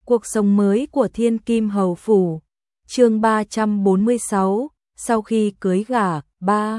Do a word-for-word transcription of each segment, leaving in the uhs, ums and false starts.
Cuộc sống mới của Thiên Kim Hầu Phủ. Chương ba trăm bốn mươi sáu, sau khi cưới gả. Ba.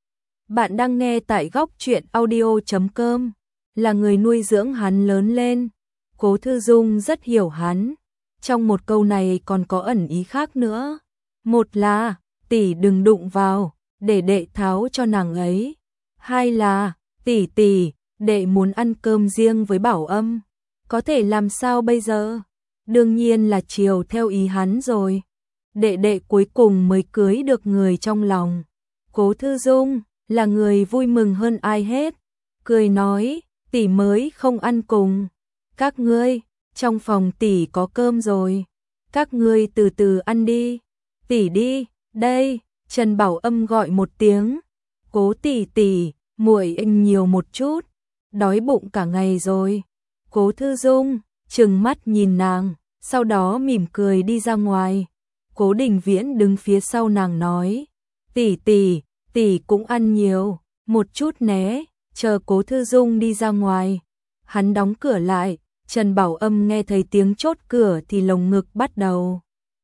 Bạn đang nghe tại góc truyện audio chấm com. Là người nuôi dưỡng hắn lớn lên, Cố Thư Dung rất hiểu hắn. Trong một câu này còn có ẩn ý khác nữa. Một là, tỷ đừng đụng vào, để đệ tháo cho nàng ấy. Hai là, tỷ tỷ, đệ muốn ăn cơm riêng với Bảo Âm. Có thể làm sao bây giờ? Đương nhiên là chiều theo ý hắn rồi. Đệ đệ cuối cùng mới cưới được người trong lòng. Cố Thư Dung là người vui mừng hơn ai hết. Cười nói, tỷ mới không ăn cùng. Các ngươi, trong phòng tỷ có cơm rồi. Các ngươi từ từ ăn đi. Tỷ đi, đây, Trần Bảo Âm gọi một tiếng. Cố tỷ tỷ, muội ăn nhiều một chút. Đói bụng cả ngày rồi. Cố Thư Dung trừng mắt nhìn nàng, sau đó mỉm cười đi ra ngoài. Cố Đình Viễn đứng phía sau nàng nói, tỷ tỷ, tỷ cũng ăn nhiều, một chút né, chờ Cố Thư Dung đi ra ngoài. Hắn đóng cửa lại, Trần Bảo Âm nghe thấy tiếng chốt cửa thì lồng ngực bắt đầu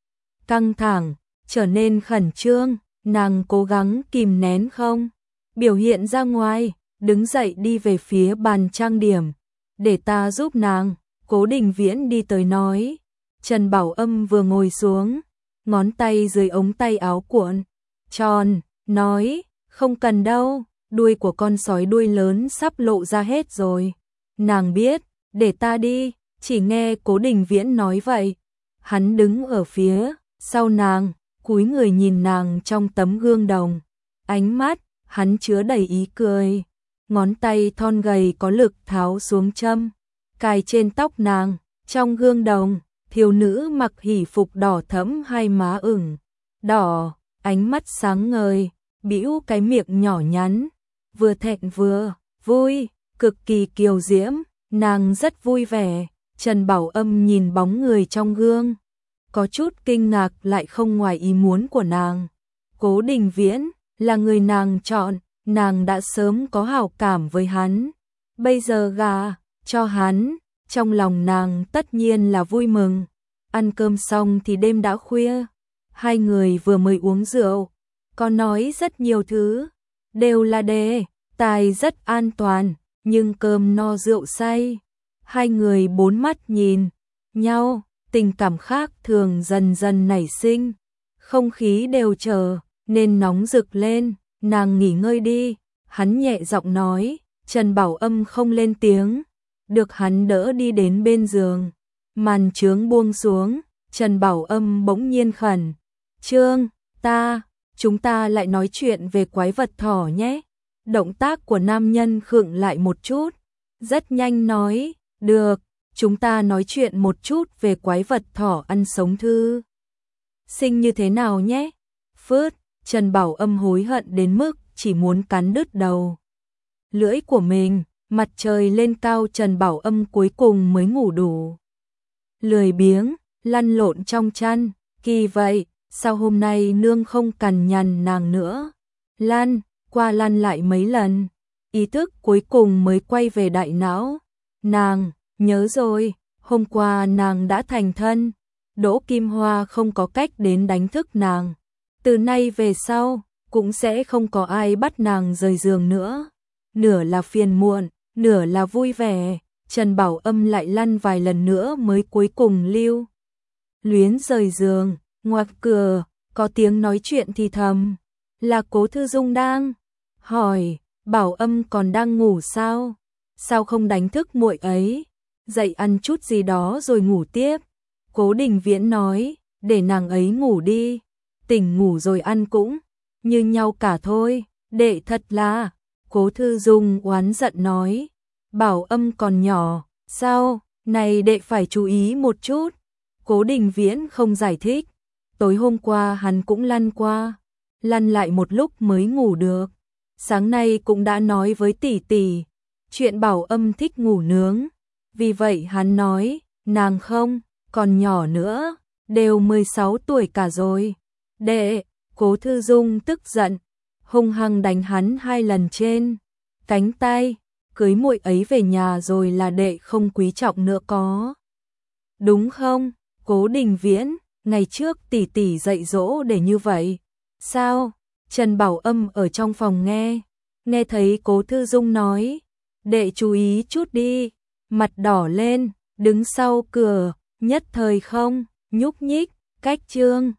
căng thẳng, trở nên khẩn trương, nàng cố gắng kìm nén không biểu hiện ra ngoài, đứng dậy đi về phía bàn trang điểm, để ta giúp nàng. Cố Đình Viễn đi tới nói. Trần Bảo Âm vừa ngồi xuống, ngón tay dưới ống tay áo cuộn tròn, nói, không cần đâu, đuôi của con sói đuôi lớn sắp lộ ra hết rồi. Nàng biết, để ta đi, chỉ nghe Cố Đình Viễn nói vậy. Hắn đứng ở phía sau nàng, cúi người nhìn nàng trong tấm gương đồng. Ánh mắt, hắn chứa đầy ý cười. Ngón tay thon gầy có lực tháo xuống châm, cài trên tóc nàng. Trong gương đồng, thiếu nữ mặc hỉ phục đỏ thẫm, hai má ửng đỏ, ánh mắt sáng ngời, bĩu cái miệng nhỏ nhắn, vừa thẹn vừa vui, cực kỳ kiều diễm. Nàng rất vui vẻ. Trần Bảo Âm nhìn bóng người trong gương, có chút kinh ngạc lại không ngoài ý muốn của nàng. Cố Đình Viễn là người nàng chọn, nàng đã sớm có hảo cảm với hắn. Bây giờ gả cho hắn, trong lòng nàng tất nhiên là vui mừng. Ăn cơm xong thì đêm đã khuya, hai người vừa mới uống rượu, có nói rất nhiều thứ, đều là đề tài rất an toàn, nhưng cơm no rượu say. Hai người bốn mắt nhìn nhau, tình cảm khác thường dần dần nảy sinh, không khí đều trở nên nóng rực lên. Nàng nghỉ ngơi đi, hắn nhẹ giọng nói. Trần Bảo Âm không lên tiếng, được hắn đỡ đi đến bên giường. Màn chướng buông xuống, Trần Bảo Âm bỗng nhiên khẩn trương, ta, chúng ta lại nói chuyện về quái vật thỏ nhé. Động tác của nam nhân khựng lại một chút, rất nhanh nói, được, chúng ta nói chuyện một chút về quái vật thỏ ăn sống thư sinh như thế nào nhé. Phớt, Trần Bảo Âm hối hận đến mức chỉ muốn cắn đứt đầu lưỡi của mình. Mặt trời lên cao, Trần Bảo Âm cuối cùng mới ngủ đủ. Lười biếng, lăn lộn trong chăn, kỳ vậy, sao hôm nay nương không cằn nhằn nàng nữa. Lăn qua lăn lại mấy lần, ý thức cuối cùng mới quay về đại não. Nàng nhớ rồi, hôm qua nàng đã thành thân, Đỗ Kim Hoa không có cách đến đánh thức nàng. Từ nay về sau, cũng sẽ không có ai bắt nàng rời giường nữa. Nửa là phiền muộn, nửa là vui vẻ, Trần Bảo Âm lại lăn vài lần nữa mới cuối cùng lưu luyến rời giường. Ngoặc cửa, có tiếng nói chuyện thì thầm, là Cố Thư Dung đang hỏi, Bảo Âm còn đang ngủ sao? Sao không đánh thức muội ấy? Dậy ăn chút gì đó rồi ngủ tiếp. Cố Đình Viễn nói, để nàng ấy ngủ đi, tỉnh ngủ rồi ăn cũng như nhau cả thôi. Đệ thật là. Cố Thư Dung oán giận nói, Bảo Âm còn nhỏ, sao, này đệ phải chú ý một chút. Cố Đình Viễn không giải thích, tối hôm qua hắn cũng lăn qua, lăn lại một lúc mới ngủ được. Sáng nay cũng đã nói với tỷ tỷ, chuyện Bảo Âm thích ngủ nướng, vì vậy hắn nói, nàng không, còn nhỏ nữa, đều mười sáu tuổi cả rồi. Đệ, Cố Thư Dung tức giận, hung hăng đánh hắn hai lần trên cánh tay. Cưới muội ấy về nhà rồi là đệ không quý trọng nữa có đúng không? Cố Đình Viễn, ngày trước tỷ tỷ dạy dỗ để như vậy. Sao? Trần Bảo Âm ở trong phòng nghe, nghe thấy Cố Thư Dung nói, đệ chú ý chút đi, mặt đỏ lên, đứng sau cửa, nhất thời không nhúc nhích, cách Trương